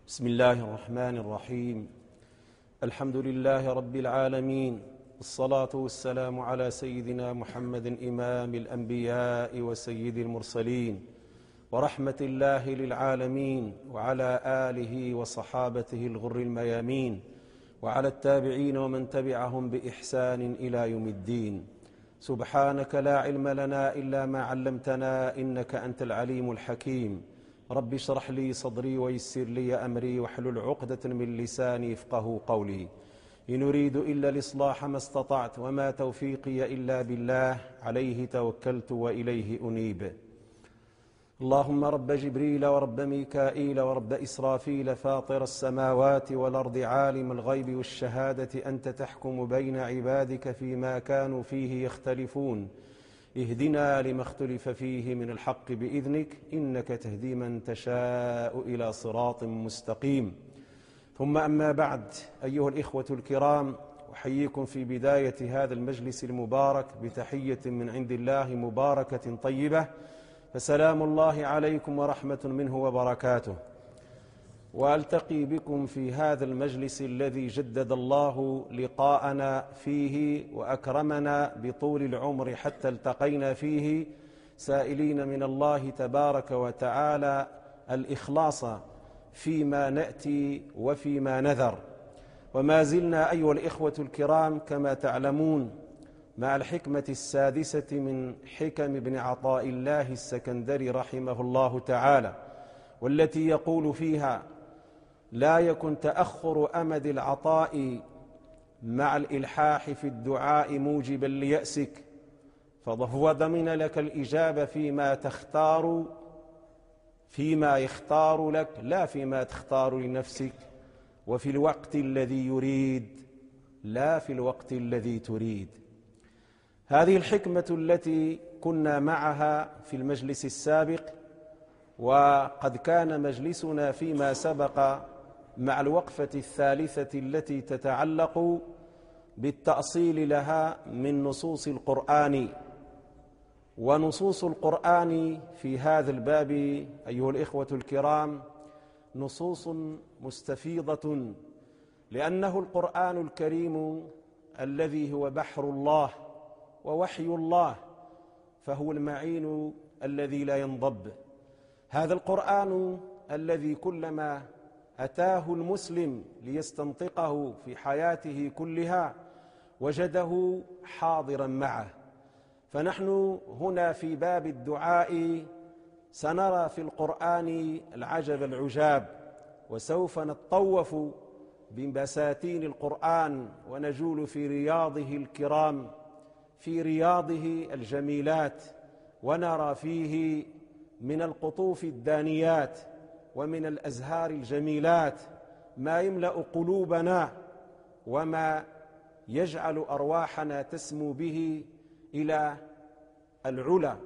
بسم الله الرحمن الرحيم. الحمد لله رب العالمين، الصلاة والسلام على سيدنا محمد إمام الأنبياء وسيد المرسلين ورحمة الله للعالمين، وعلى آله وصحابته الغر الميامين، وعلى التابعين ومن تبعهم بإحسان إلى يوم الدين. سبحانك لا علم لنا إلا ما علمتنا إنك أنت العليم الحكيم. رب اشرح لي صدري ويسر لي أمري واحلل عقدة من لساني يفقهوا قولي. إن أريد إلا الإصلاح ما استطعت وما توفيقي إلا بالله، عليه توكلت وإليه أنيب. اللهم رب جبريل ورب ميكائيل ورب إسرافيل فاطر السماوات والأرض عالم الغيب والشهادة، أنت تحكم بين عبادك فيما كانوا فيه يختلفون. اهدنا لما اختلف فيه من الحق بإذنك، إنك تهدي من تشاء إلى صراط مستقيم. ثم أما بعد، أيها الإخوة الكرام، أحييكم في بداية هذا المجلس المبارك بتحية من عند الله مباركة طيبة، فسلام الله عليكم ورحمة منه وبركاته. وألتقي بكم في هذا المجلس الذي جدد الله لقاءنا فيه وأكرمنا بطول العمر حتى التقينا فيه، سائلين من الله تبارك وتعالى الإخلاص فيما نأتي وفيما نذر. وما زلنا أيها الإخوة الكرام كما تعلمون مع الحكمة السادسة من حكم ابن عطاء الله السكندري رحمه الله تعالى، والتي يقول فيها: لا يكن تأخر أمد العطاء مع الإلحاح في الدعاء موجبا ليأسك، فهو ضمن لك الإجابة فيما يختار لك، لا فيما تختار لنفسك، وفي الوقت الذي يريد لا في الوقت الذي تريد. هذه الحكمة التي كنا معها في المجلس السابق، وقد كان مجلسنا فيما سبق مع الوقفة الثالثة التي تتعلق بالتأصيل لها من نصوص القرآن. ونصوص القرآن في هذا الباب أيها الإخوة الكرام نصوص مستفيضة، لأنه القرآن الكريم الذي هو بحر الله ووحي الله، فهو المعين الذي لا ينضب. هذا القرآن الذي كلما أتاه المسلم ليستنطقه في حياته كلها وجده حاضرا معه. فنحن هنا في باب الدعاء سنرى في القرآن العجب العجاب، وسوف نتطوف ببساتين القرآن ونجول في رياضه الكرام، في رياضه الجميلات، ونرى فيه من القطوف الدانيات ومن الأزهار الجميلات ما يملأ قلوبنا وما يجعل أرواحنا تسمو به إلى العلا.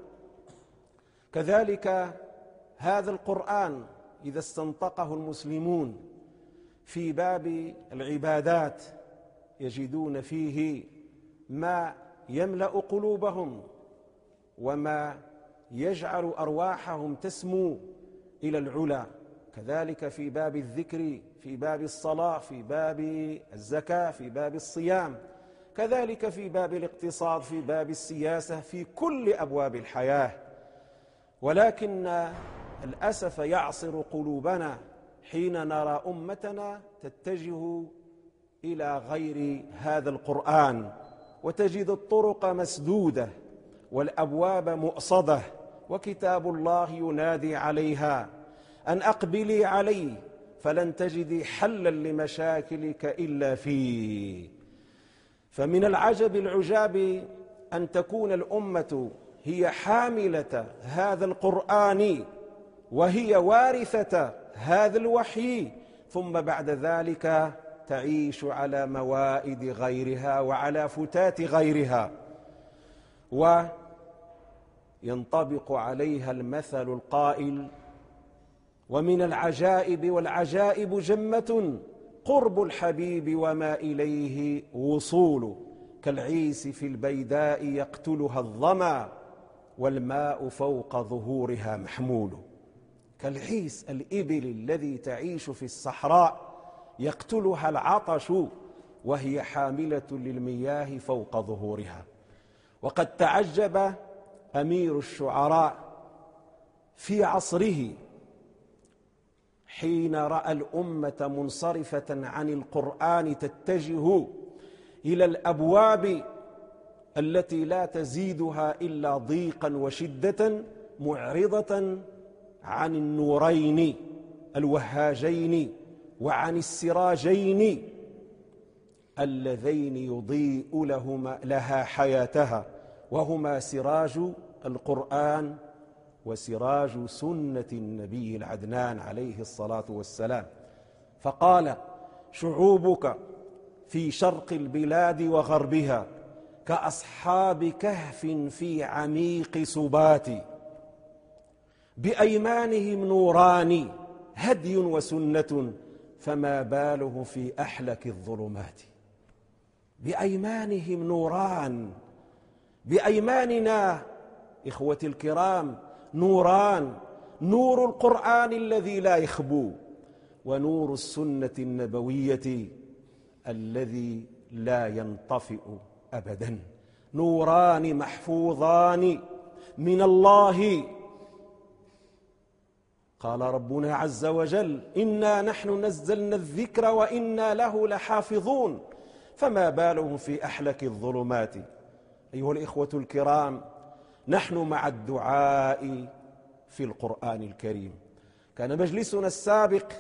كذلك هذا القرآن إذا استنطقه المسلمون في باب العبادات يجدون فيه ما يملأ قلوبهم وما يجعل أرواحهم تسمو إلى العلا. كذلك في باب الذكر، في باب الصلاة، في باب الزكاة، في باب الصيام، كذلك في باب الاقتصاد، في باب السياسة، في كل أبواب الحياة. ولكن الأسف يعصر قلوبنا حين نرى أمتنا تتجه إلى غير هذا القرآن، وتجد الطرق مسدودة والأبواب مؤصدة، وكتاب الله ينادي عليها أن أقبلي علي فلن تجدي حلا لمشاكلك إلا فيه. فمن العجب العجاب أن تكون الأمة هي حاملة هذا القرآن وهي وارثة هذا الوحي، ثم بعد ذلك تعيش على موائد غيرها وعلى فتات غيرها، وينطبق عليها المثل القائل: ومن العجائب والعجائب جمة قرب الحبيب وما إليه وصول، كالعيس في البيداء يقتلها الظما والماء فوق ظهورها محمول. كالعيس الإبل الذي تعيش في الصحراء يقتلها العطش وهي حاملة للمياه فوق ظهورها. وقد تعجب أمير الشعراء في عصره حين رأى الأمة منصرفة عن القرآن تتجه إلى الأبواب التي لا تزيدها إلا ضيقا وشدة، معرضة عن النورين الوهاجين وعن السراجين اللذين يضيء لها حياتها، وهما سراج القرآن وسراج سنة النبي العدنان عليه الصلاة والسلام. فقال: شعوبك في شرق البلاد وغربها كأصحاب كهف في عميق سبات، بأيمانهم نوران هدي وسنة، فما باله في أحلك الظلمات. بأيمانهم نوران، بأيماننا إخوتي الكرام نوران: نور القرآن الذي لا يخبو، ونور السنة النبوية الذي لا ينطفئ أبدا. نوران محفوظان من الله. قال ربنا عز وجل: إنا نحن نزلنا الذكر وإنا له لحافظون، فما بالهم في أحلك الظلمات. أيها الإخوة الكرام، نحن مع الدعاء في القرآن الكريم. كان مجلسنا السابق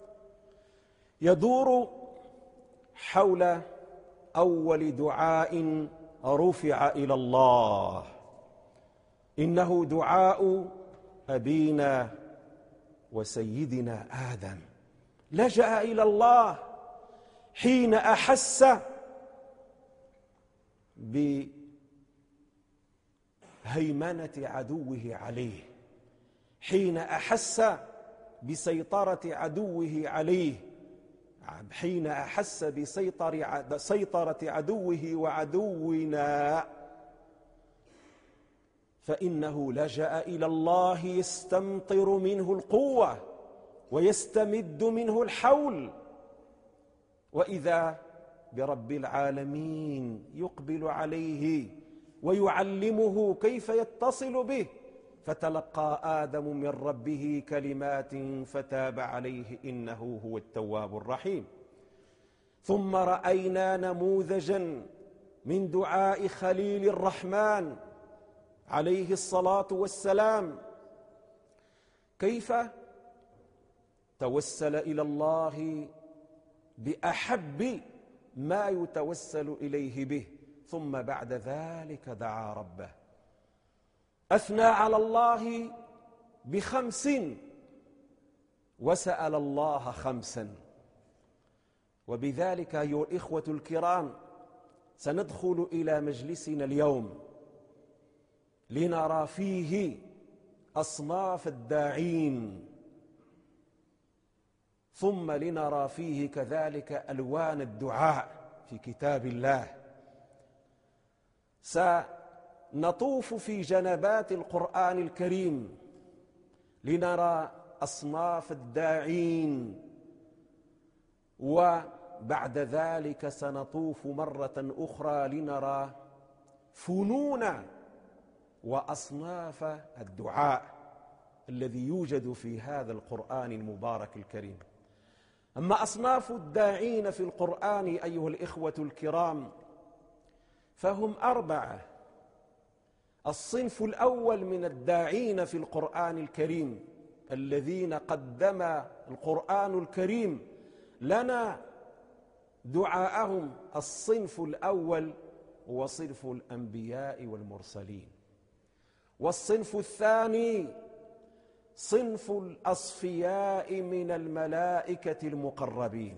يدور حول أول دعاء رفع إلى الله، إنه دعاء أبينا وسيدنا آدم. لجأ إلى الله حين أحس بهيمنة عدوه عليه، حين أحس بسيطرة عدوه عليه، حين أحس بسيطرة عدوه وعدونا، فإنه لجأ إلى الله يستمطر منه القوة ويستمد منه الحول، وإذا برب العالمين يقبل عليه ويعلمه كيف يتصل به. فتلقى آدم من ربه كلمات فتاب عليه إنه هو التواب الرحيم. ثم رأينا نموذجا من دعاء خليل الرحمن عليه الصلاة والسلام، كيف توسل إلى الله بأحب ما يتوسل إليه به، ثم بعد ذلك دعا ربه، أثنى على الله ب5 وسأل الله 5. وبذلك أيها الإخوة الكرام سندخل إلى مجلسنا اليوم لنرى فيه أصناف الداعين، ثم لنرى فيه كذلك ألوان الدعاء في كتاب الله. سنطوف في جنبات القرآن الكريم لنرى أصناف الداعين، وبعد ذلك سنطوف مرة أخرى لنرى فنون وأصناف الدعاء الذي يوجد في هذا القرآن المبارك الكريم. أما أصناف الداعين في القرآن أيها الإخوة الكرام فهم 4. الصنف الأول من الداعين في القرآن الكريم الذين قدم القرآن الكريم لنا دعاءهم، الصنف الأول هو صنف الأنبياء والمرسلين. والصنف الثاني صنف الأصفياء من الملائكة المقربين.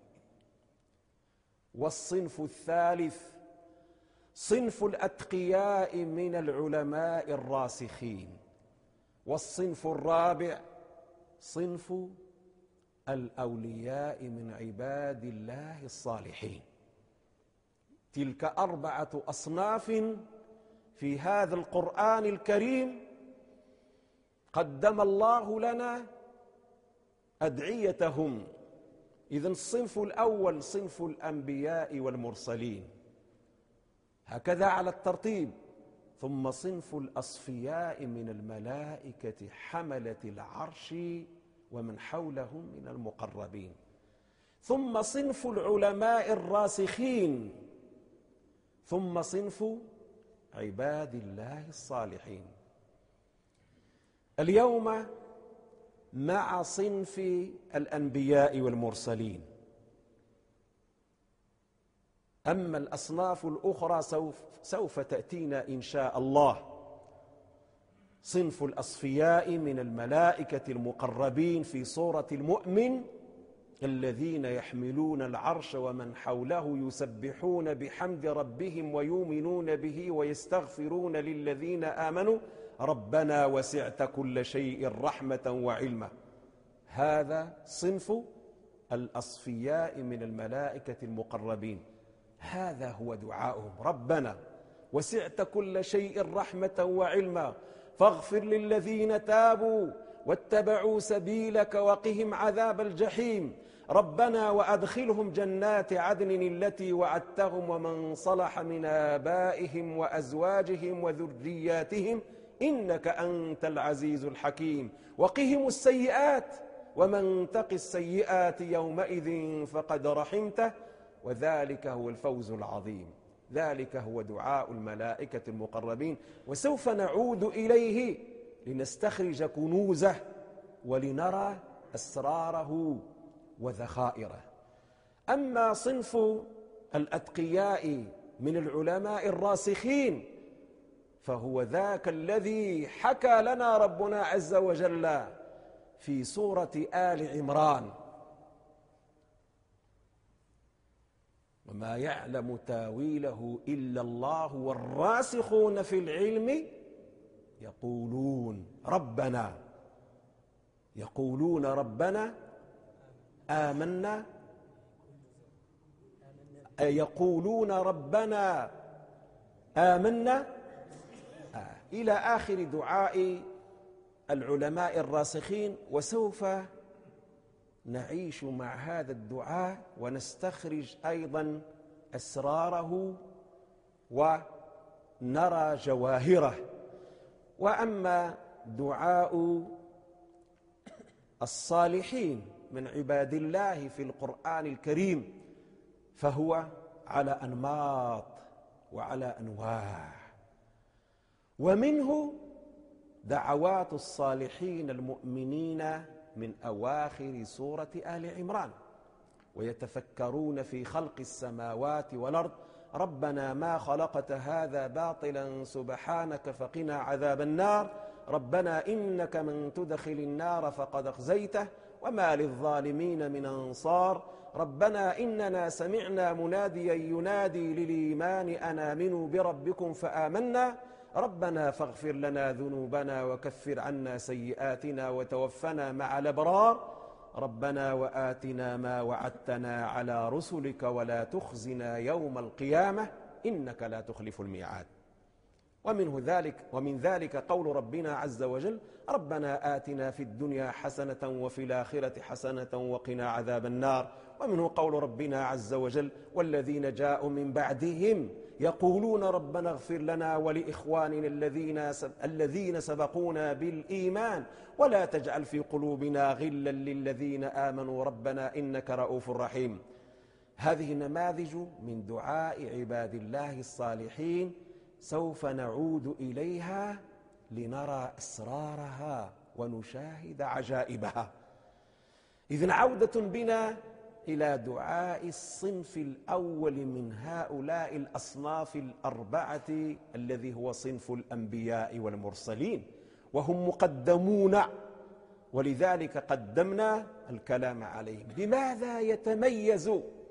والصنف الثالث صنف الأتقياء من العلماء الراسخين. والصنف الرابع صنف الأولياء من عباد الله الصالحين. تلك 4 أصناف في هذا القرآن الكريم قدم الله لنا أدعيتهم. إذن الصنف الأول صنف الأنبياء والمرسلين، هكذا على الترتيب. ثم صنف الأصفياء من الملائكة حملة العرش ومن حولهم من المقربين. ثم صنف العلماء الراسخين. ثم صنف عباد الله الصالحين. اليوم مع صنف الأنبياء والمرسلين. أما الأصناف الأخرى سوف تأتينا إن شاء الله. صنف الأصفياء من الملائكة المقربين في سورة المؤمن الذين يحملون العرش ومن حوله يسبحون بحمد ربهم ويؤمنون به ويستغفرون للذين آمنوا ربنا وسعت كل شيء رحمة وعلما. هذا صنف الأصفياء من الملائكة المقربين. هذا هو دعاؤهم: ربنا وسعت كل شيء رحمة وعلما فاغفر للذين تابوا واتبعوا سبيلك وقهم عذاب الجحيم ربنا وأدخلهم جنات عدن التي وعدتهم ومن صلح من آبائهم وأزواجهم وذرياتهم إنك أنت العزيز الحكيم وقهم السيئات ومن تق السيئات يومئذ فقد رحمته وذلك هو الفوز العظيم. ذلك هو دعاء الملائكة المقربين، وسوف نعود إليه لنستخرج كنوزه ولنرى أسراره وذخائره. أما صنف الأتقياء من العلماء الراسخين فهو ذاك الذي حكى لنا ربنا عز وجل في سورة آل عمران: وما يعلم تاويله إلا الله والراسخون في العلم يقولون ربنا آمنا إلى آخر دعاء العلماء الراسخين. وسوف نعيش مع هذا الدعاء ونستخرج أيضا أسراره ونرى جواهره. وأما دعاء الصالحين من عباد الله في القرآن الكريم فهو على أنماط وعلى أنواع، ومنه دعوات الصالحين المؤمنين من أواخر سورة آل عمران: ويتفكرون في خلق السماوات والأرض ربنا ما خلقت هذا باطلا سبحانك فقنا عذاب النار ربنا إنك من تدخل النار فقد أخزيته وما للظالمين من أنصار ربنا إننا سمعنا مناديا ينادي للإيمان أن آمنوا بربكم فآمنا ربنا فاغفر لنا ذنوبنا وكفر عنا سيئاتنا وتوفنا مع الأبرار ربنا وآتنا ما وعدتنا على رسلك ولا تخزنا يوم القيامة إنك لا تخلف الميعاد. ومن ذلك قول ربنا عز وجل ربنا آتنا في الدنيا حسنة وفي الآخرة حسنة وقنا عذاب النار. ومنه قول ربنا عز وجل والذين جاءوا من بعدهم يقولون ربنا اغفر لنا ولإخواننا الذين سبقونا بالإيمان ولا تجعل في قلوبنا غلا للذين آمنوا ربنا إنك رؤوف رحيم. هذه نماذج من دعاء عباد الله الصالحين سوف نعود إليها لنرى أسرارها ونشاهد عجائبها. إذن عودة بنا إلى دعاء الصنف الأول من هؤلاء الأصناف الأربعة الذي هو صنف الأنبياء والمرسلين، وهم مقدمون، ولذلك قدمنا الكلام عليهم. بماذا يتميز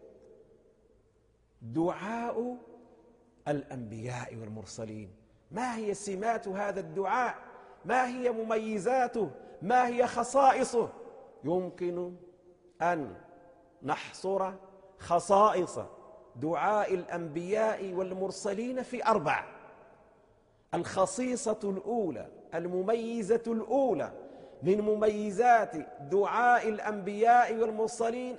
دعاء الأنبياء والمرسلين؟ ما هي سمات هذا الدعاء؟ ما هي مميزاته؟ ما هي خصائصه؟ يمكن أن نحصر خصائص دعاء الأنبياء والمرسلين في 4. الخصيصة الأولى المميزة الأولى من مميزات دعاء الأنبياء والمرسلين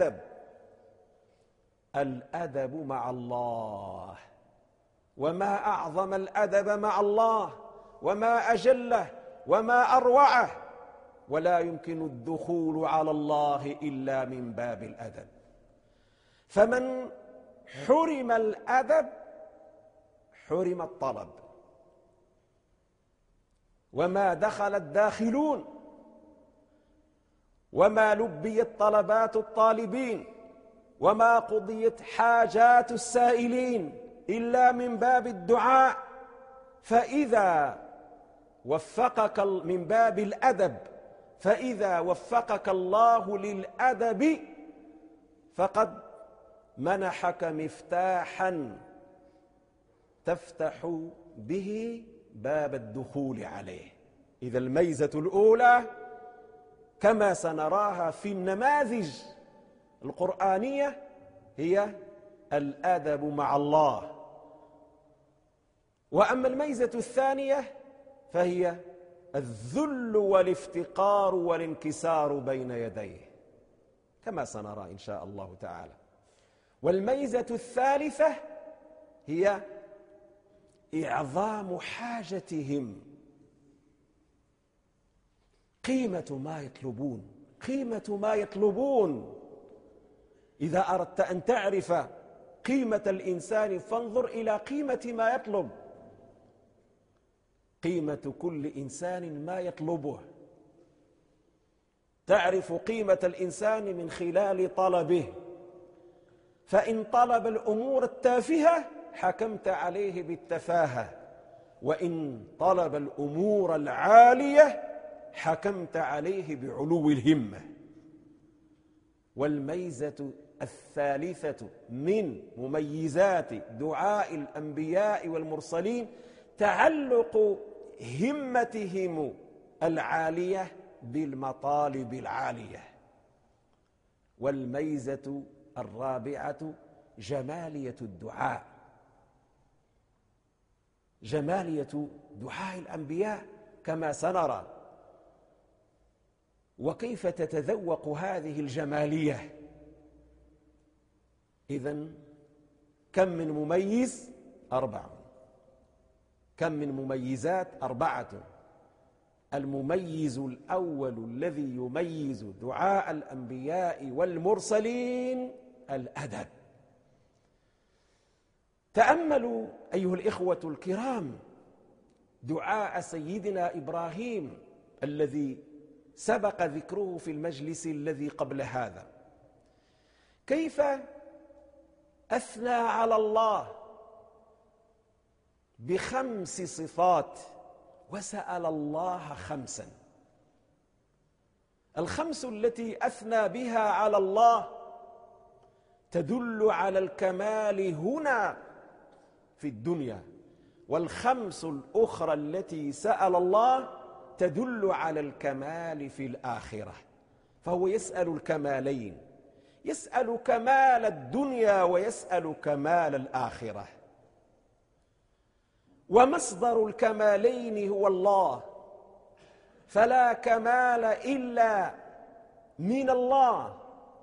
الأدب مع الله. وما أعظم الأدب مع الله، وما أجله، وما أروعه، ولا يمكن الدخول على الله إلا من باب الأدب. فمن حرم الأدب حرم الطلب. وما دخل الداخلون، وما لبيت طلبات الطالبين، وما قضيت حاجات السائلين إلا من باب الدعاء. فإذا وفقك من باب الأدب، فإذا وفقك الله للأدب فقد منحك مفتاحا تفتح به باب الدخول عليه. إذا الميزة الأولى كما سنراها في النماذج القرآنية هي الأدب مع الله. وأما الميزة الثانية فهي الذل والافتقار والانكسار بين يديه كما سنرى إن شاء الله تعالى. والميزة الثالثة هي إعظام حاجتهم، قيمة ما يطلبون، قيمة ما يطلبون. إذا أردت أن تعرف قيمة الإنسان فانظر إلى قيمة ما يطلب. قيمة كل إنسان ما يطلبه. تعرف قيمة الإنسان من خلال طلبه. فإن طلب الأمور التافهة حكمت عليه بالتفاهة، وإن طلب الأمور العالية حكمت عليه بعلو الهمة. والميزة الثالثة من مميزات دعاء الأنبياء والمرسلين تعلق همتهم العالية بالمطالب العالية. والميزة الرابعة جمالية الدعاء، جمالية دعاء الأنبياء كما سنرى. وكيف تتذوق هذه الجمالية؟ إذن كم من مميز؟ 4. كم من مميزات؟ 4. المميز الأول الذي يميز دعاء الأنبياء والمرسلين الأدب. تأملوا أيها الإخوة الكرام دعاء سيدنا إبراهيم الذي سبق ذكره في المجلس الذي قبل هذا. كيف أثنى على الله ب5 صفات وسأل الله 5. ال5 التي أثنى بها على الله تدل على الكمال هنا في الدنيا، وال5 الأخرى التي سأل الله تدل على الكمال في الآخرة. فهو يسأل الكمالين، يسأل كمال الدنيا ويسأل كمال الآخرة. ومصدر الكمالين هو الله، فلا كمال إلا من الله.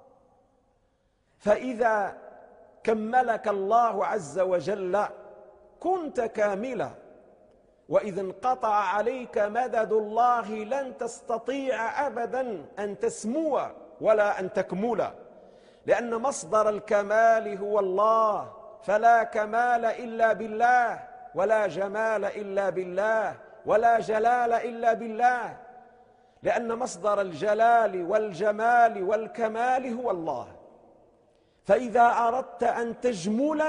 فإذا كملك الله عز وجل كنت كاملا، وإذا انقطع عليك مدد الله لن تستطيع أبدا أن تسمو ولا أن تكمل، لأن مصدر الكمال هو الله، فلا كمال إلا بالله، ولا جمال إلا بالله، ولا جلال إلا بالله، لأن مصدر الجلال والجمال والكمال هو الله. فإذا أردت أن تجمل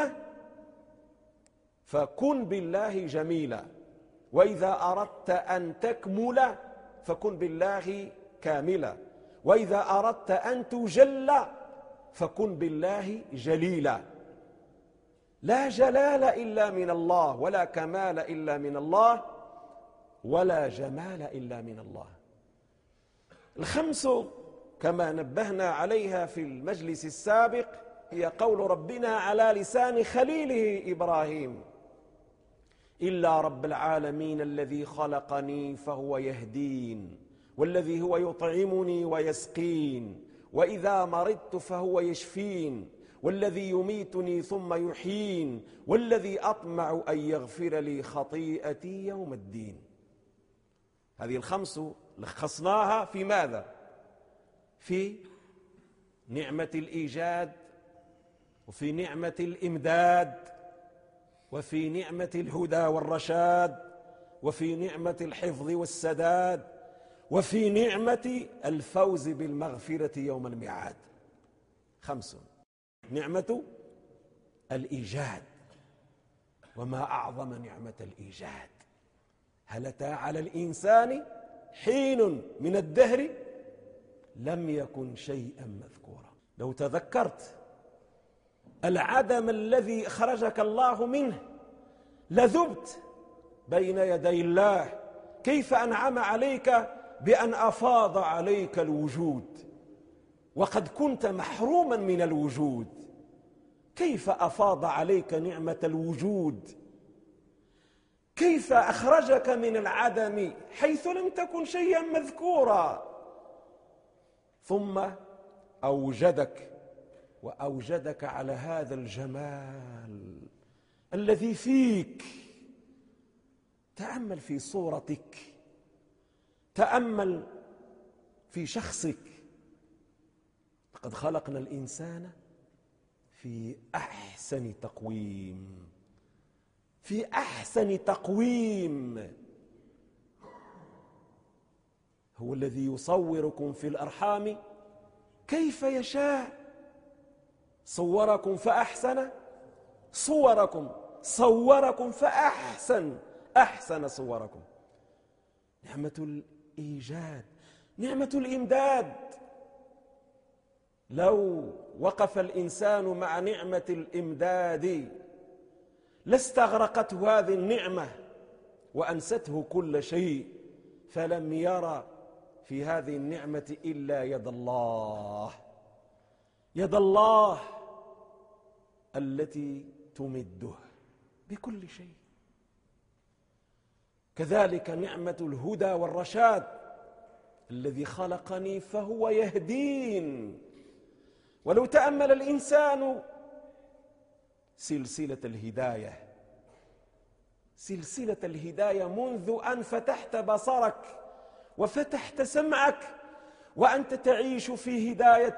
فكن بالله جميلا، وإذا أردت أن تكمل فكن بالله كاملا، وإذا أردت أن تجل فكن بالله جليلا. لا جلال إلا من الله، ولا كمال إلا من الله، ولا جمال إلا من الله. ال5 كما نبهنا عليها في المجلس السابق هي قول ربنا على لسان خليله إبراهيم: إلا رب العالمين الذي خلقني فهو يهدين، والذي هو يطعمني ويسقين، وإذا مرضت فهو يشفين، والذي يميتني ثم يحيين، والذي أطمع أن يغفر لي خطيئتي يوم الدين. هذه الخمس لخصناها في ماذا؟ في نعمة الإيجاد، وفي نعمة الإمداد، وفي نعمة الهدى والرشاد، وفي نعمة الحفظ والسداد، وفي نعمة الفوز بالمغفرة يوم الميعاد. 5. نعمة الإيجاد، وما أعظم نعمة الإيجاد. هل أتى على الإنسان حين من الدهر لم يكن شيئا مذكورا. لو تذكرت العدم الذي أخرجك الله منه لذبت بين يدي الله. كيف أنعم عليك بأن أفاض عليك الوجود وقد كنت محروما من الوجود؟ كيف أفاض عليك نعمة الوجود؟ كيف أخرجك من العدم حيث لم تكن شيئا مذكورا، ثم أوجدك وأوجدك على هذا الجمال الذي فيك. تأمل في صورتك، تأمل في شخصك. لقد خلقنا الإنسان في أحسن تقويم، في أحسن تقويم. هو الذي يصوركم في الأرحام كيف يشاء. صوركم فأحسن صوركم، صوركم فأحسن صوركم. نعمة الإيجاد، نعمة الإمداد. لو وقف الإنسان مع نعمة الإمداد لاستغرقته هذه النعمة وأنسته كل شيء، فلم يرى في هذه النعمة إلا يد الله، يد الله التي تمده بكل شيء. كذلك نعمة الهدى والرشاد، الذي خلقني فهو يهدين. ولو تأمل الإنسان سلسلة الهداية منذ أن فتحت بصرك وفتحت سمعك وأنت تعيش في هداية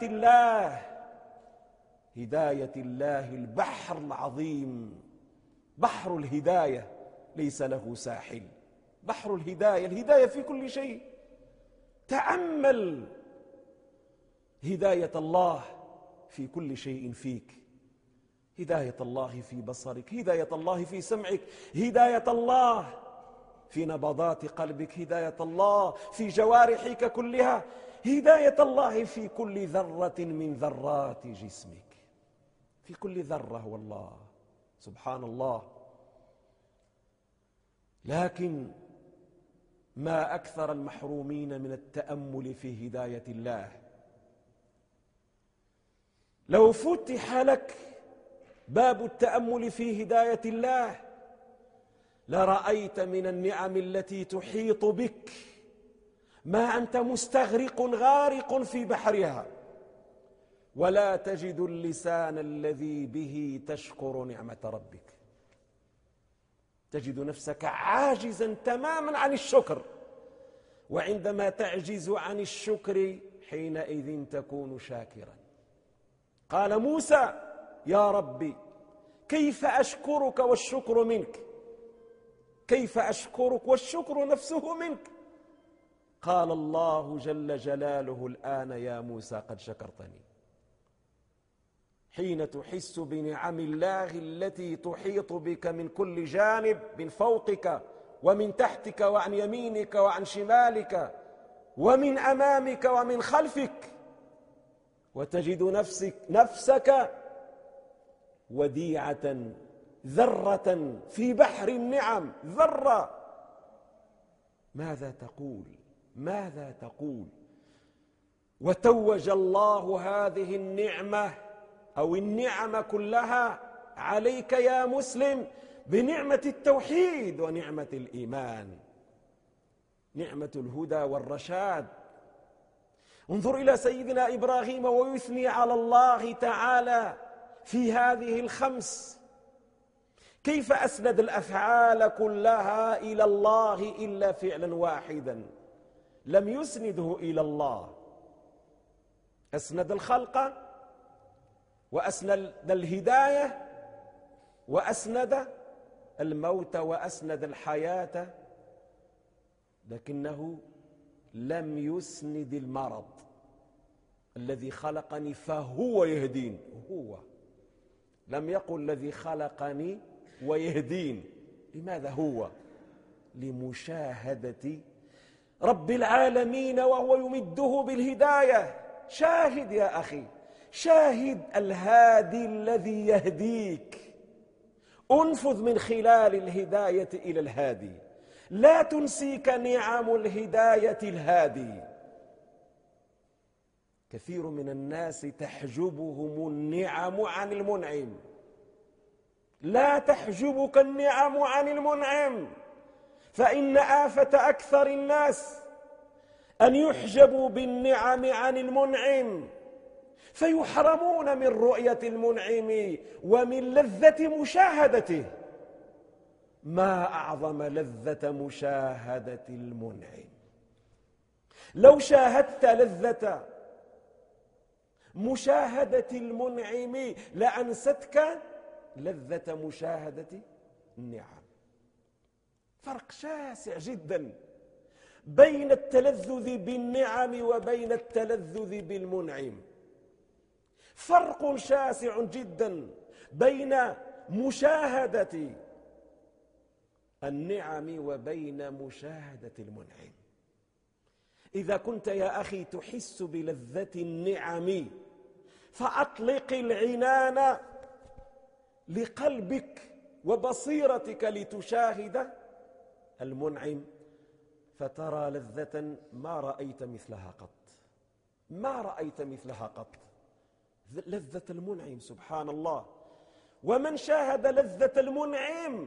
الله، البحر العظيم، بحر الهداية ليس له ساحل. بحر الهداية في كل شيء. تأمل هداية الله في كل شيء فيك. هداية الله في بصرك، هداية الله في سمعك، هداية الله في نبضات قلبك، هداية الله في جوارحك كلها، هداية الله في كل ذرة من ذرات جسمك. في كل ذرة والله، سبحان الله. لكن ما أكثر المحرومين من التأمل في هداية الله. لو فتح لك باب التأمل في هداية الله لرأيت من النعم التي تحيط بك ما أنت مستغرق غارق في بحرها، ولا تجد اللسان الذي به تشكر نعمة ربك. تجد نفسك عاجزا تماما عن الشكر، وعندما تعجز عن الشكر حينئذ تكون شاكرا. قال موسى: يا ربي كيف أشكرك والشكر منك؟ كيف أشكرك والشكر نفسه منك؟ قال الله جل جلاله: الآن يا موسى قد شكرتني. حين تحس بنعم الله التي تحيط بك من كل جانب، من فوقك ومن تحتك وعن يمينك وعن شمالك ومن أمامك ومن خلفك، وتجد نفسك وديعة ذرة في بحر النعم، ذرة. ماذا تقول؟ وتوج الله هذه النعمة أو النعم كلها عليك يا مسلم بنعمة التوحيد ونعمة الإيمان. نعمة الهدى والرشاد. انظر إلى سيدنا إبراهيم ويثني على الله تعالى في هذه الخمس، كيف أسند الأفعال كلها إلى الله إلا فعلا واحدا لم يسنده إلى الله. أسند الخلق وأسند الهداية وأسند الموت وأسند الحياة، لكنه لم يسند المرض. الذي خلقني فهو يهدين، هو لم يقل الذي خلقني ويهدين. لماذا هو؟ لمشاهدة رب العالمين وهو يمده بالهداية. شاهد يا أخي، شاهد الهادي الذي يهديك، انفذ من خلال الهداية إلى الهادي، لا تنسيك نعم الهداية الهادي. كثير من الناس تحجبهم النعم عن المنعم، لا تحجبك النعم عن المنعم، فإن آفة أكثر الناس أن يحجبوا بالنعم عن المنعم فيحرمون من رؤية المنعم ومن لذة مشاهدته. ما أعظم لذة مشاهدة المنعم. لو شاهدت لذة مشاهدة المنعم لأنستك لذة مشاهدة النعم. فرق شاسع جدا بين التلذذ بالنعم وبين التلذذ بالمنعم. فرق شاسع جدا بين مشاهدة النعم وبين مشاهدة المنعم. إذا كنت يا أخي تحس بلذة النعم فأطلق العنان لقلبك وبصيرتك لتشاهد المنعم، فترى لذة ما رأيت مثلها قط، ما رأيت مثلها قط. لذة المنعم سبحان الله. ومن شاهد لذة المنعم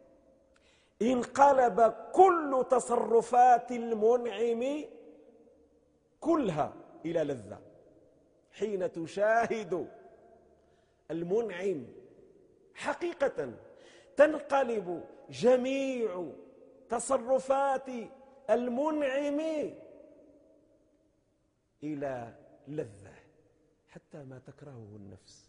انقلب كل تصرفات المنعم كلها إلى لذة. حين تشاهد المنعم حقيقة تنقلب جميع تصرفات المنعم إلى لذة حتى ما تكرهه النفس.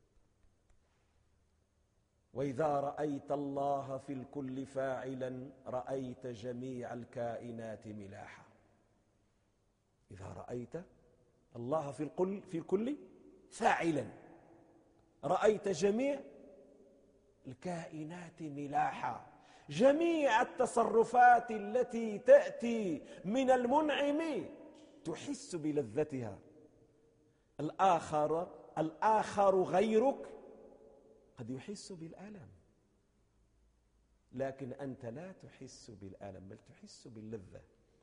وإذا رأيت الله في الكل فاعلا رأيت جميع الكائنات ملاحا. إذا رأيت الله في الكل فاعلا رأيت جميع الكائنات ملاحا. جميع التصرفات التي تأتي من المنعم تحس بلذتها. الآخر غيرك قد يحس بالألم، لكن أنت لا تحس بالألم بل تحس باللذة.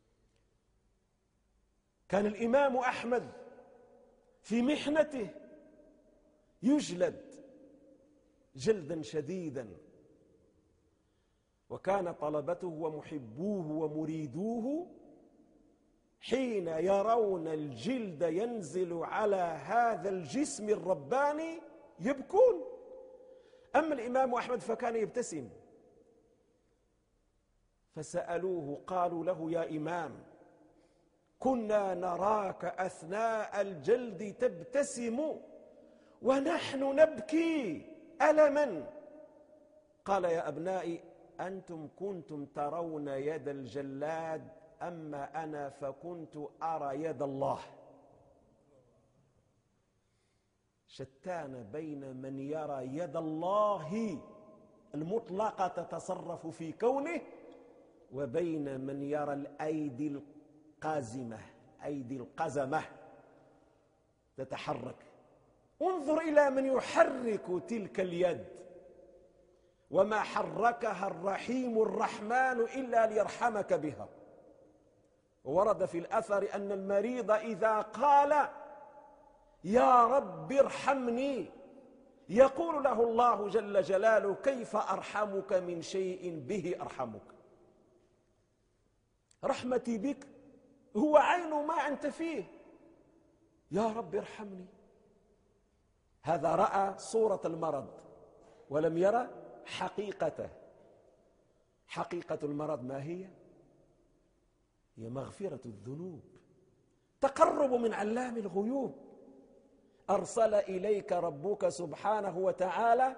كان الإمام أحمد في محنته يجلد جلدا شديدا، وكان طلبته ومحبوه ومريدوه حين يرون الجلد ينزل على هذا الجسم الرباني يبكون. أما الإمام أحمد فكان يبتسم. فسألوه قالوا له: يا إمام، كنا نراك أثناء الجلد تبتسم ونحن نبكي ألما. قال: يا أبنائي، أنتم كنتم ترون يد الجلاد، أما أنا فكنت أرى يد الله. شتان بين من يرى يد الله المطلقة تتصرف في كونه وبين من يرى الأيدي القازمة، أيدي القزمة تتحرك. انظر إلى من يحرك تلك اليد، وما حركها الرحيم الرحمن إلا ليرحمك بها. ورد في الأثر أن المريض إذا قال: يا رب ارحمني، يقول له الله جل جلاله: كيف أرحمك من شيء به أرحمك. رحمتي بك هو عين ما أنت فيه، يا رب ارحمني. هذا رأى صورة المرض ولم يرى حقيقته. حقيقة المرض ما هي؟ هي مغفرة الذنوب، تقرب من علام الغيوب. أرسل إليك ربك سبحانه وتعالى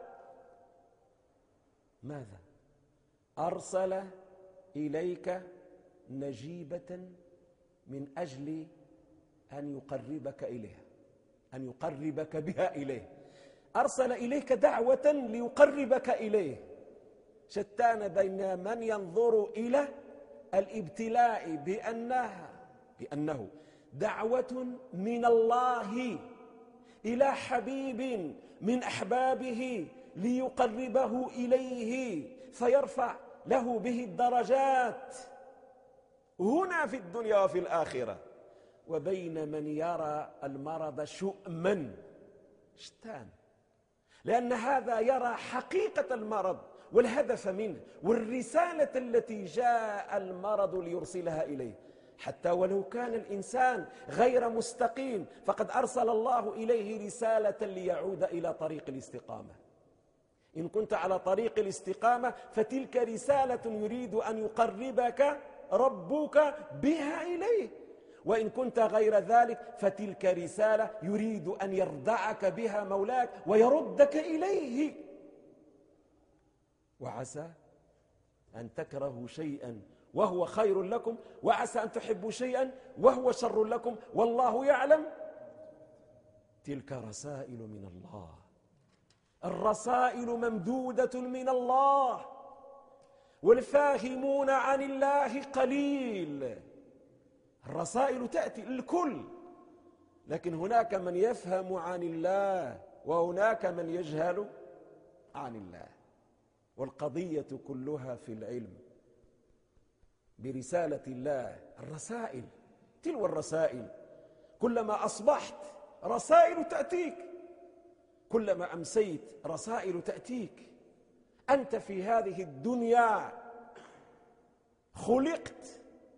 ماذا؟ أرسل إليك نجيبة من أجل أن يقربك إليها، أن يقربك بها إليه. أرسل إليك دعوة ليقربك إليه. شتان بين من ينظر إلى الابتلاء بأنه دعوة من الله إلى حبيب من أحبابه ليقربه إليه فيرفع له به الدرجات هنا في الدنيا وفي الآخرة، وبين من يرى المرض شؤما. شتان، لأن هذا يرى حقيقة المرض والهدف منه والرسالة التي جاء المرض ليرسلها إليه. حتى ولو كان الإنسان غير مستقيم فقد أرسل الله إليه رسالة ليعود إلى طريق الاستقامة. إن كنت على طريق الاستقامة فتلك رسالة يريد أن يقربك ربك بها إليه، وإن كنت غير ذلك فتلك رسالة يريد أن يردعك بها مولاك ويردك إليه. وعسى أن تكرهوا شيئا وهو خير لكم، وعسى أن تحبوا شيئا وهو شر لكم، والله يعلم. تلك رسائل من الله. الرسائل ممدودة من الله، والفاهمون عن الله قليل. الرسائل تأتي للكل، لكن هناك من يفهم عن الله وهناك من يجهل عن الله. والقضية كلها في العلم برسالة الله. الرسائل تلو الرسائل، كلما أصبحت رسائل تأتيك، كلما أمسيت رسائل تأتيك. أنت في هذه الدنيا خلقت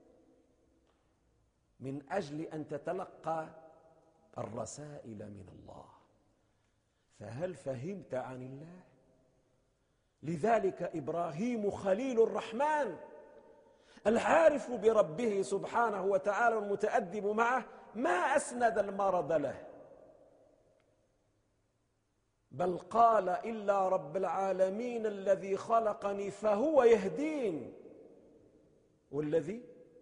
من أجل أن تتلقى الرسائل من الله، فهل فهمت عن الله؟ لذلك إبراهيم خليل الرحمن العارف بربه سبحانه وتعالى المتأدب معه ما أسند المرض له، بل قال إلا رب العالمين الذي خلقني فهو يهدين، والذي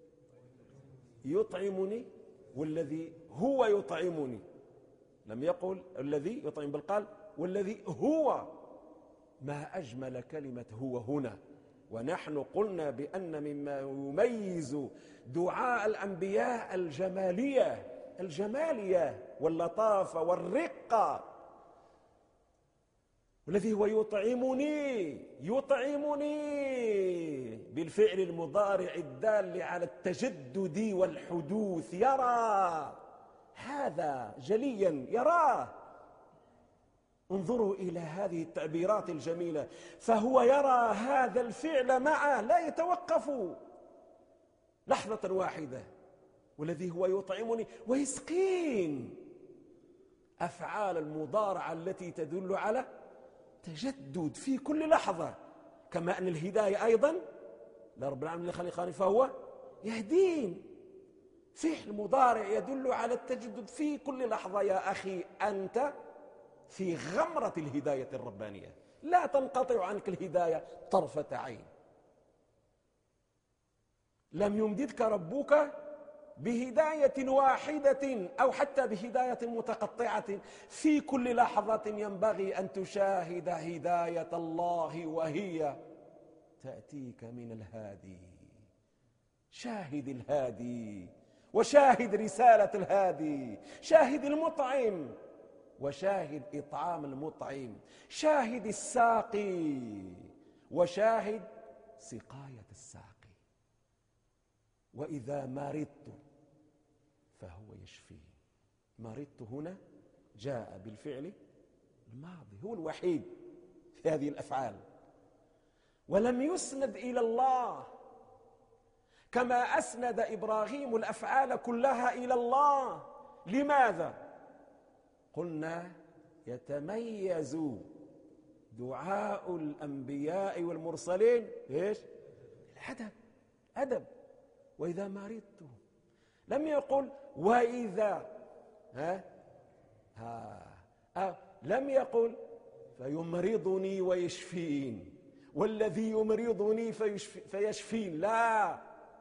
يطعمني والذي هو يطعمني. لم يقل الذي يطعم، بل قال والذي هو. ما أجمل كلمة هو هنا. ونحن قلنا بأن مما يميز دعاء الأنبياء الجمالية واللطافة والرقة. والذي هو يطعمني بالفعل المضارع الدال على التجدد والحدوث. يرى هذا جليا، يراه. انظروا إلى هذه التعبيرات الجميلة. فهو يرى هذا الفعل معه لا يتوقف لحظة واحدة. والذي هو يطعمني ويسقين. أفعال المضارعة التي تدل على تجدد في كل لحظة، كما أن الهداية أيضا لرب العالمين خلقني فهو يهدين. فعل مضارع يدل على التجدد في كل لحظة. يا أخي أنت في غمرة الهداية الربانية، لا تنقطع عنك الهداية طرفة عين. لم يمددك ربك بهداية واحدة أو حتى بهداية متقطعة. في كل لحظة ينبغي أن تشاهد هداية الله، وهي تأتيك من الهادي. شاهد الهادي وشاهد رسالة الهادي، شاهد المطعم وشاهد إطعام المطعم، شاهد الساقي وشاهد سقاية الساقي. وإذا مرضت فهو يشفيه. مرضت هنا جاء بالفعل الماضي، هو الوحيد في هذه الأفعال، ولم يسند إلى الله كما أسند إبراهيم الأفعال كلها إلى الله. لماذا؟ قلنا يتميز دعاء الأنبياء والمرسلين إيش؟ الأدب. أدب. وإذا مرضت لم يقل وإذا لم يقل فيمرضني ويشفين والذي يمرضني فيشفين، لا،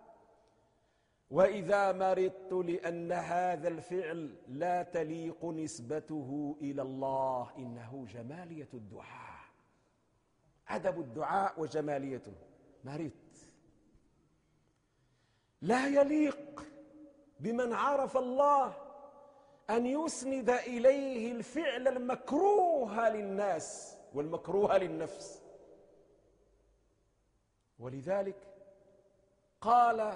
وإذا مرضت، لأن هذا الفعل لا تليق نسبته إلى الله، إنه جمالية الدعاء، أدب الدعاء وجماليته. مرضت لا يليق بمن عرف الله أن يسند إليه الفعل المكروه للناس والمكروه للنفس. ولذلك قال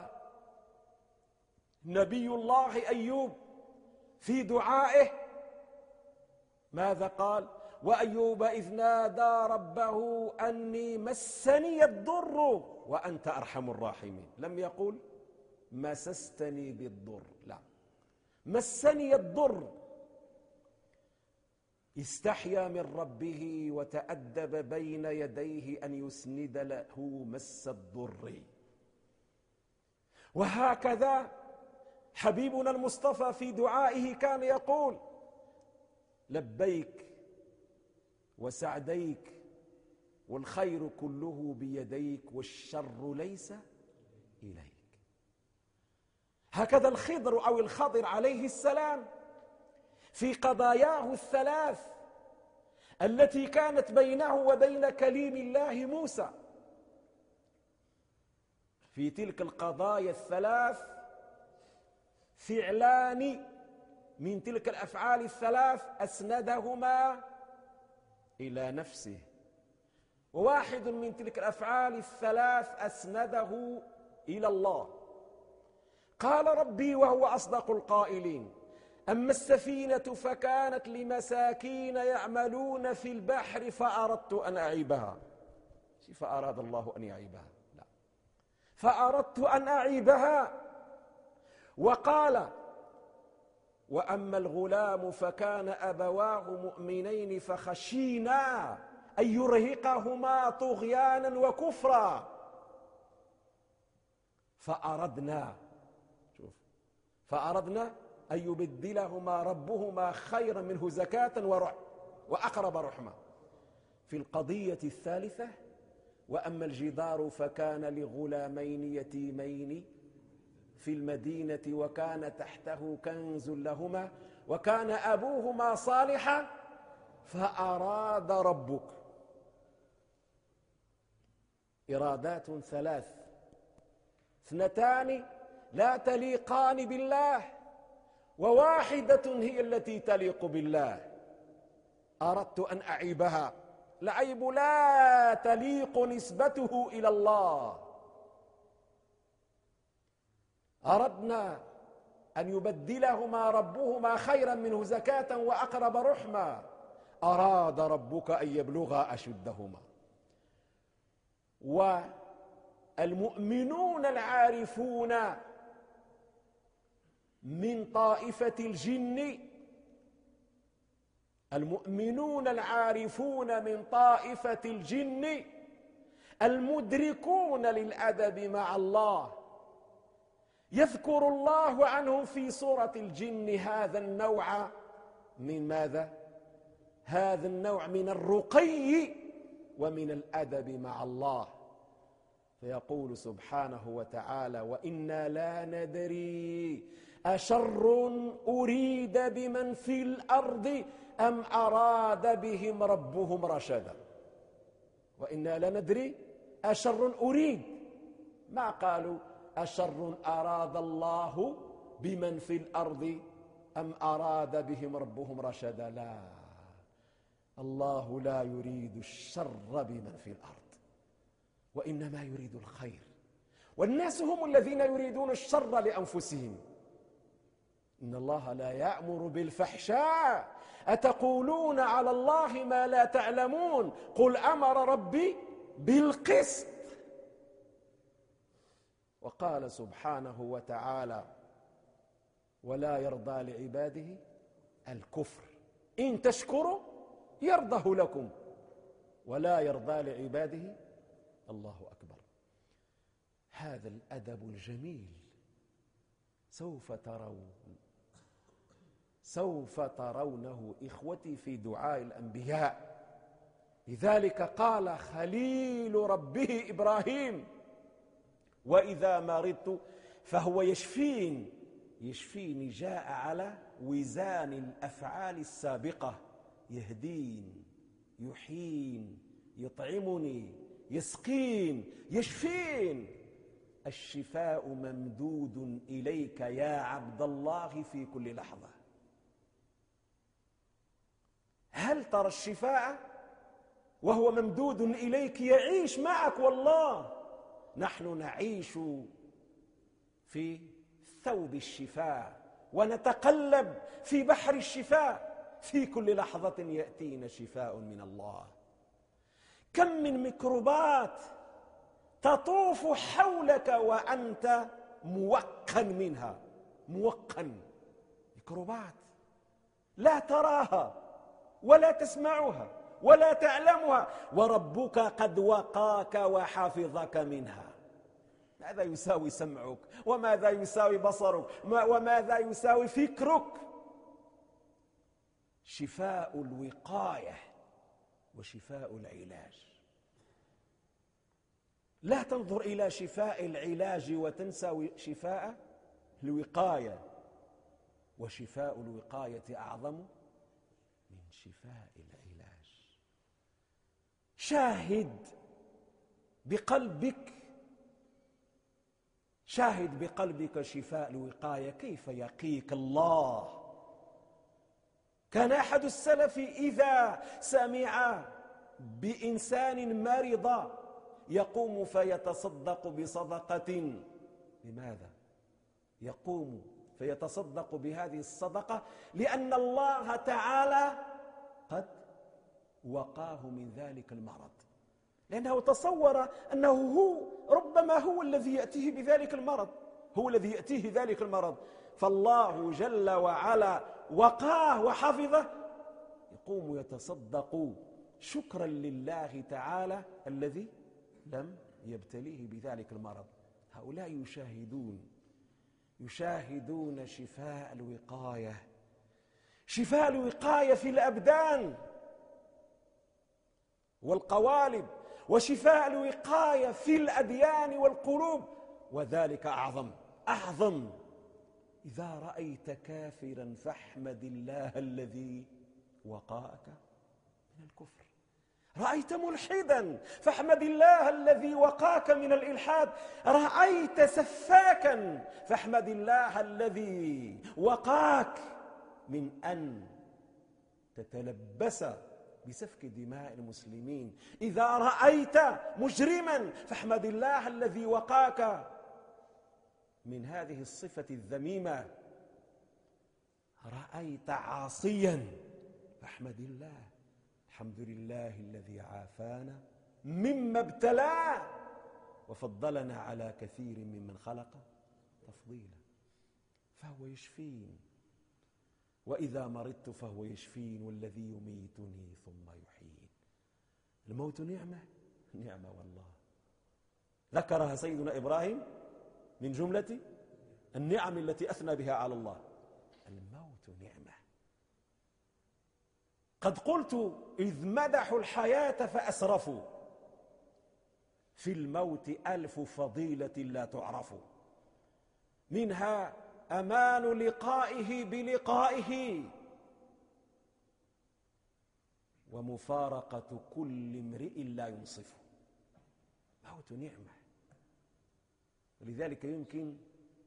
نبي الله أيوب في دعائه ماذا قال؟ وأيوب إذ نادى ربه أني مسني الضر وأنت أرحم الراحمين. لم يقل مسستني بالضر، لا، مسني الضر. استحيا من ربه وتأدب بين يديه أن يسند له مس الضر. وهكذا حبيبنا المصطفى في دعائه كان يقول لبيك وسعديك والخير كله بيديك والشر ليس إليك. هكذا الخضر أو الخضر عليه السلام في قضاياه الثلاث التي كانت بينه وبين كليم الله موسى، في تلك القضايا الثلاث فعلان من تلك الأفعال الثلاث أسندهما إلى نفسه، وواحد من تلك الأفعال الثلاث أسنده إلى الله. قال ربي وهو أصدق القائلين أما السفينة فكانت لمساكين يعملون في البحر فأردت أن أعيبها. فأراد الله أن يعيبها، لا، فأردت أن أعيبها. وقال وأما الغلام فكان أبواه مؤمنين فخشينا أن يرهقهما طغيانا وكفرا فأردنا أن يبدلهما ربهما خيرا منه زكاة وأقرب رحمة. في القضية الثالثة وأما الجدار فكان لغلامين يتيمين في المدينة وكان تحته كنز لهما وكان أبوهما صالحا فأراد ربك. إرادات ثلاث، اثنتان لا تليقان بالله وواحدة هي التي تليق بالله. أردت أن أعيبها، العيب لا تليق نسبته إلى الله. أردنا أن يبدلهما ربهما خيرا منه زكاة وأقرب رحمة. أراد ربك أن يبلغا أشدهما. والمؤمنون العارفون من طائفة الجن، المؤمنون العارفون من طائفة الجن المدركون للأدب مع الله، يذكر الله عنهم في سورة الجن هذا النوع من ماذا؟ هذا النوع من الرقي ومن الأدب مع الله. فيقول سبحانه وتعالى وإنا لا ندري أشر أريد بمن في الأرض أم أراد بهم ربهم رشدا. وإنا لا ندري أشر أريد، ما قالوا أشر أراد الله بمن في الأرض أم أراد بهم ربهم رشدا، لا، الله لا يريد الشر بمن في الأرض وإنما يريد الخير، والناس هم الذين يريدون الشر لأنفسهم. إن الله لا يأمر بالفحشاء أتقولون على الله ما لا تعلمون قل أمر ربي بالقسط وقال سبحانه وتعالى: ولا يرضى لعباده الكفر إن تشكروا يرضه لكم ولا يرضى لعباده. الله أكبر. هذا الأدب الجميل سوف ترونه إخوتي في دعاء الأنبياء. لذلك قال خليل ربه إبراهيم: وإذا مرضت فهو يشفين. يشفيني جاء على وزان الأفعال السابقة: يهدين، يحين، يطعمني، يسقين، يشفين. الشفاء ممدود إليك يا عبد الله في كل لحظة. هل ترى الشفاء وهو ممدود إليك يعيش معك؟ والله نحن نعيش في ثوب الشفاء ونتقلب في بحر الشفاء. في كل لحظة يأتينا شفاء من الله. كم من ميكروبات تطوف حولك وأنت موقن منها، موقن. ميكروبات لا تراها ولا تسمعها ولا تعلمها، وربك قد وقاك وحفظك منها. ماذا يساوي سمعك؟ وماذا يساوي بصرك؟ وماذا يساوي فكرك؟ شفاء الوقاية وشفاء العلاج. لا تنظر إلى شفاء العلاج وتنسى شفاء الوقاية، وشفاء الوقاية أعظم من شفاء العلاج. شاهد بقلبك شفاء الوقاية. كيف يقيك الله؟ كان أحد السلف إذا سمع بإنسان مرض يقوم فيتصدق بصدقة. لماذا يقوم فيتصدق بهذه الصدقة؟ لأن الله تعالى قد وقاه من ذلك المرض، لأنه تصور أنه ربما هو الذي يأتيه بذلك المرض، هو الذي يأتيه ذلك المرض، فالله جل وعلا وقاه وحفظه. يقوم يتصدق شكرا لله تعالى الذي لم يبتليه بذلك المرض. هؤلاء يشاهدون شفاء الوقاية، شفاء الوقاية في الأبدان والقوالب، وشفاء الوقاية في الأديان والقلوب. وذلك أعظم. إذا رأيت كافرا فاحمد الله الذي وقاك من الكفر. رأيت ملحدا فاحمد الله الذي وقاك من الإلحاد. رأيت سفاكا فاحمد الله الذي وقاك من أن تتلبس بسفك دماء المسلمين. إذا رأيت مجرما فاحمد الله الذي وقاك من هذه الصفة الذميمة. رأيت عاصيا فاحمد الله، الحمد لله الذي عافانا مما ابتلاه وفضلنا على كثير ممن خلق تفضيلا. فهو يشفين. وإذا مرضت فهو يشفين والذي يميتني ثم يحيين. الموت نعمة والله. ذكرها سيدنا إبراهيم من جملة النعم التي أثنى بها على الله. الموت نعمة. قد قلت إذ مدحوا الحياة فأسرفوا، في الموت 1000 فضيلة لا تعرف، منها أمان لقائه بلقائه، ومفارقة كل امرئ لا ينصفه. موت نعمة. ولذلك يمكن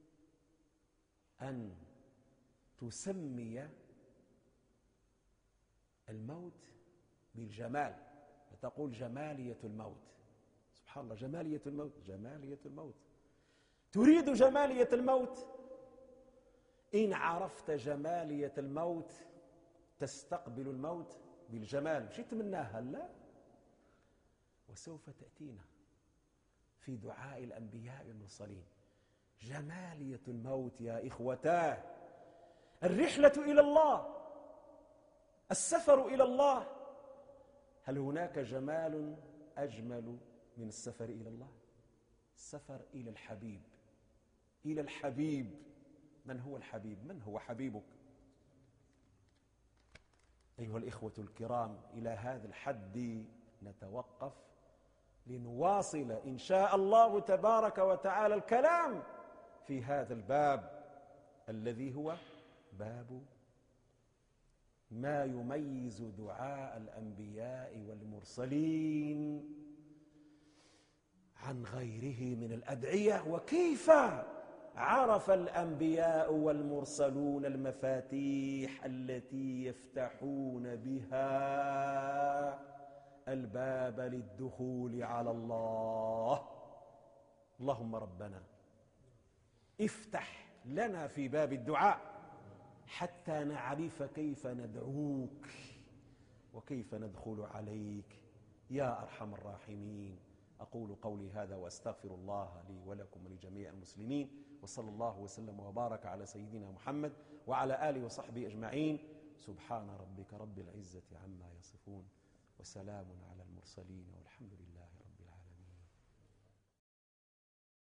أن تسمي الموت بالجمال، فتقول جمالية الموت. سبحان الله، جمالية الموت. تريد جمالية الموت؟ إن عرفت جمالية الموت تستقبل الموت بالجمال. مش تمناها، لا، وسوف تأتينا في دعاء الأنبياء والمرسلين. جمالية الموت يا إخوتاه. الرحلة إلى الله، السفر إلى الله، هل هناك جمال أجمل من السفر إلى الله؟ السفر إلى الحبيب، إلى الحبيب. من هو الحبيب؟ من هو حبيبك؟ أيها الإخوة الكرام، إلى هذا الحد نتوقف لنواصل إن شاء الله تبارك وتعالى الكلام في هذا الباب الذي هو باب ما يميز دعاء الأنبياء والمرسلين عن غيره من الأدعية، وكيف عرف الأنبياء والمرسلون المفاتيح التي يفتحون بها الباب للدخول على الله. اللهم ربنا افتح لنا في باب الدعاء حتى نعرف كيف ندعوك وكيف ندخل عليك يا أرحم الراحمين. أقول قولي هذا وأستغفر الله لي ولكم ولجميع المسلمين، وصلى الله وسلم وبارك على سيدنا محمد وعلى آله وصحبه أجمعين. سبحان ربك رب العزة عما يصفون، وسلام على المرسلين، والحمد لله.